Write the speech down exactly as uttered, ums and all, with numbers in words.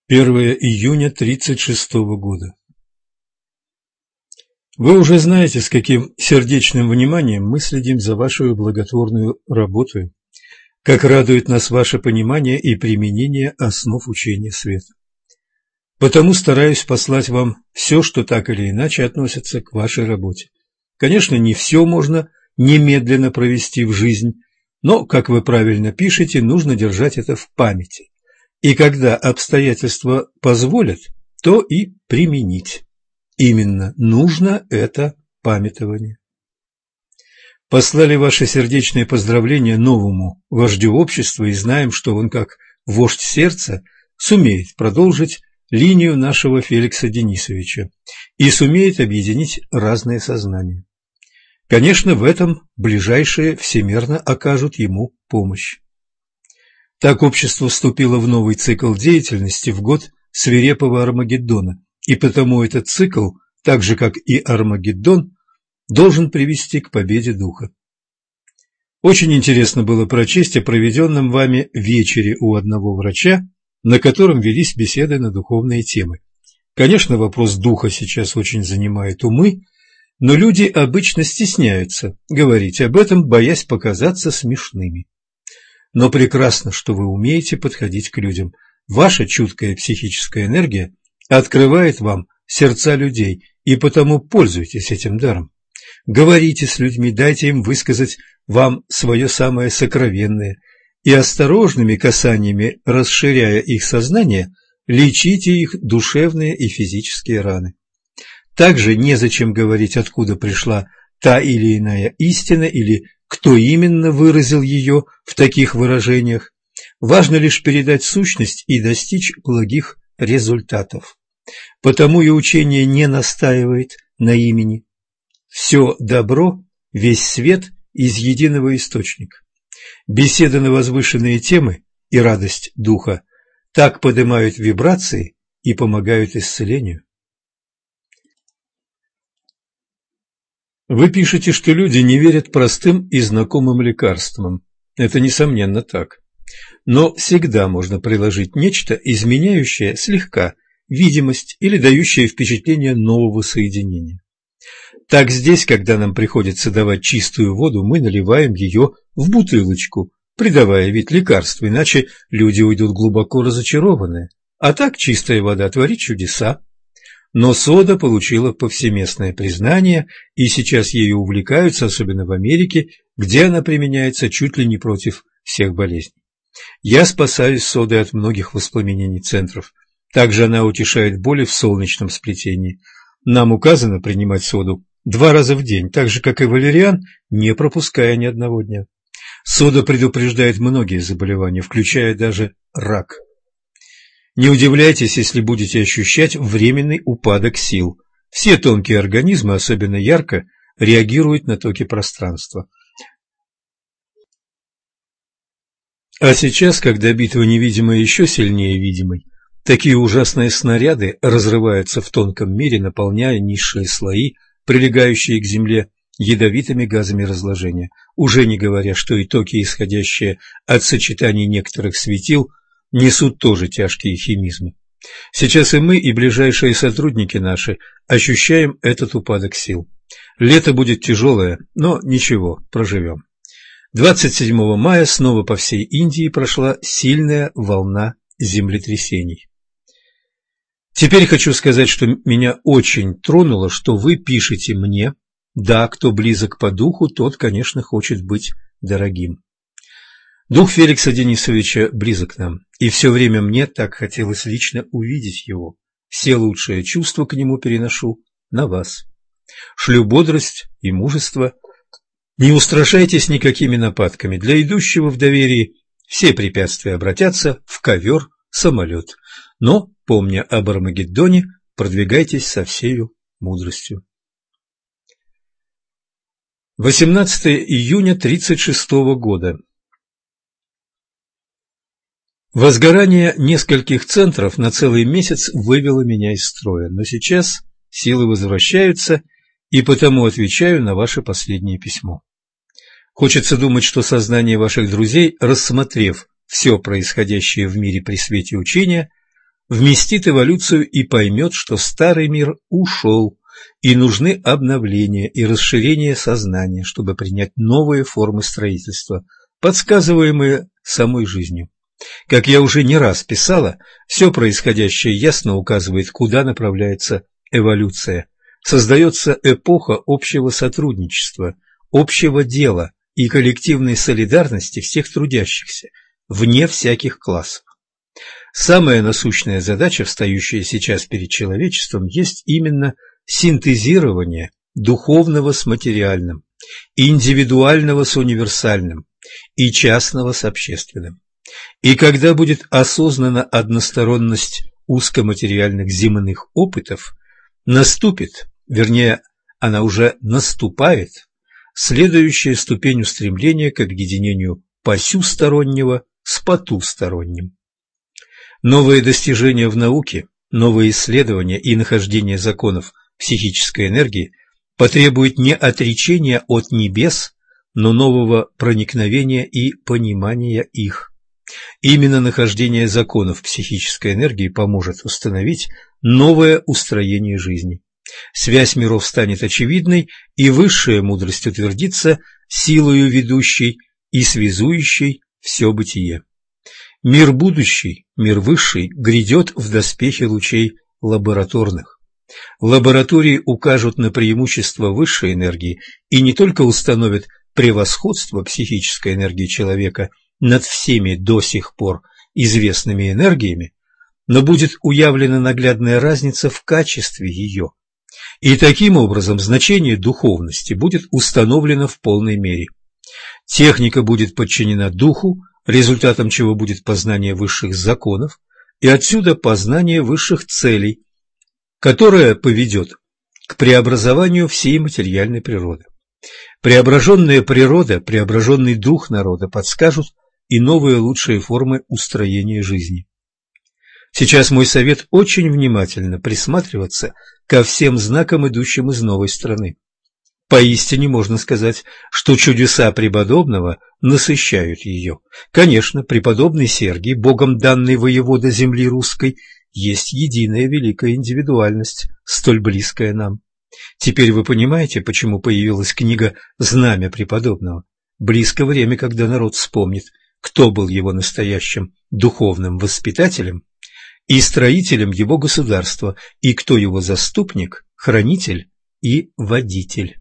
первое июня тридцать шестого года. Вы уже знаете, с каким сердечным вниманием мы следим за вашей благотворной работой, как радует нас ваше понимание и применение основ учения света. Потому стараюсь послать вам все, что так или иначе относится к вашей работе. Конечно, не все можно немедленно провести в жизнь, но, как вы правильно пишете, нужно держать это в памяти. И когда обстоятельства позволят, то и применить. Именно нужно это памятование. Послали ваши сердечные поздравления новому вождю общества и знаем, что он, как вождь сердца, сумеет продолжить линию нашего Феликса Денисовича и сумеет объединить разные сознания. Конечно, в этом ближайшие всемерно окажут ему помощь. Так общество вступило в новый цикл деятельности в год свирепого Армагеддона, и потому этот цикл, так же как и Армагеддон, должен привести к победе духа. Очень интересно было прочесть о проведенном вами вечере у одного врача, на котором велись беседы на духовные темы. Конечно, вопрос духа сейчас очень занимает умы, но люди обычно стесняются говорить об этом, боясь показаться смешными. Но прекрасно, что вы умеете подходить к людям. Ваша чуткая психическая энергия открывает вам сердца людей, и потому пользуйтесь этим даром. Говорите с людьми, дайте им высказать вам свое самое сокровенное, и осторожными касаниями, расширяя их сознание, лечите их душевные и физические раны. Также незачем говорить, откуда пришла та или иная истина, или кто именно выразил ее в таких выражениях. Важно лишь передать сущность и достичь благих результатов. Потому и учение не настаивает на имени. Все добро, весь свет из единого источника. Беседы на возвышенные темы и радость духа так поднимают вибрации и помогают исцелению. Вы пишете, что люди не верят простым и знакомым лекарствам. Это, несомненно, так. Но всегда можно приложить нечто, изменяющее слегка видимость или дающее впечатление нового соединения. Так здесь, когда нам приходится давать чистую воду, мы наливаем ее в бутылочку, придавая вид лекарства, иначе люди уйдут глубоко разочарованные. А так чистая вода творит чудеса. Но сода получила повсеместное признание, и сейчас ею увлекаются, особенно в Америке, где она применяется чуть ли не против всех болезней. Я спасаюсь содой от многих воспламенений центров. Также она утешает боли в солнечном сплетении. Нам указано принимать соду два раза в день, так же, как и валериан, не пропуская ни одного дня. Сода предупреждает многие заболевания, включая даже рак. Не удивляйтесь, если будете ощущать временный упадок сил. Все тонкие организмы, особенно ярко, реагируют на токи пространства. А сейчас, когда битва невидимая еще сильнее видимой, такие ужасные снаряды разрываются в тонком мире, наполняя низшие слои, прилегающие к земле, ядовитыми газами разложения, уже не говоря, что и токи, исходящие от сочетаний некоторых светил, несут тоже тяжкие химизмы. Сейчас и мы, и ближайшие сотрудники наши ощущаем этот упадок сил. Лето будет тяжелое, но ничего, проживем. двадцать седьмого мая снова по всей Индии прошла сильная волна землетрясений. Теперь хочу сказать, что меня очень тронуло, что вы пишете мне. Да, кто близок по духу, тот, конечно, хочет быть дорогим. Дух Феликса Денисовича близок нам, и все время мне так хотелось лично увидеть его. Все лучшие чувства к нему переношу на вас. Шлю бодрость и мужество. Не устрашайтесь никакими нападками. Для идущего в доверии все препятствия обратятся в ковер-самолет. Но, помня об Армагеддоне, продвигайтесь со всею мудростью. восемнадцатого июня тридцать шестого года. Возгорание нескольких центров на целый месяц вывело меня из строя, но сейчас силы возвращаются, и потому отвечаю на ваше последнее письмо. Хочется думать, что сознание ваших друзей, рассмотрев все происходящее в мире при свете учения, вместит эволюцию и поймет, что старый мир ушел, и нужны обновления и расширение сознания, чтобы принять новые формы строительства, подсказываемые самой жизнью. Как я уже не раз писала, все происходящее ясно указывает, куда направляется эволюция. Создается эпоха общего сотрудничества, общего дела и коллективной солидарности всех трудящихся, вне всяких классов. Самая насущная задача, встающая сейчас перед человечеством, есть именно синтезирование духовного с материальным, индивидуального с универсальным и частного с общественным. И когда будет осознана односторонность узкоматериальных земных опытов, наступит, вернее, она уже наступает, следующая ступень устремления к объединению посюстороннего с потусторонним. Новые достижения в науке, новые исследования и нахождение законов психической энергии потребуют не отречения от небес, но нового проникновения и понимания их. Именно нахождение законов психической энергии поможет установить новое устроение жизни. Связь миров станет очевидной, и высшая мудрость утвердится силою ведущей и связующей все бытие. Мир будущий, мир высший, грядет в доспехе лучей лабораторных. Лаборатории укажут на преимущество высшей энергии и не только установят превосходство психической энергии человека над всеми до сих пор известными энергиями, но будет уявлена наглядная разница в качестве ее. И таким образом значение духовности будет установлено в полной мере. Техника будет подчинена духу, результатом чего будет познание высших законов, и отсюда познание высших целей, которое поведет к преобразованию всей материальной природы. Преображенная природа, преображенный дух народа подскажут и новые лучшие формы устроения жизни. Сейчас мой совет очень внимательно присматриваться ко всем знакам, идущим из новой страны. Поистине можно сказать, что чудеса преподобного насыщают ее. Конечно, преподобный Сергий, богом данный воевода земли русской, есть единая великая индивидуальность, столь близкая нам. Теперь вы понимаете, почему появилась книга «Знамя преподобного». Близко время, когда народ вспомнит, кто был его настоящим духовным воспитателем и строителем его государства, и кто его заступник, хранитель и водитель.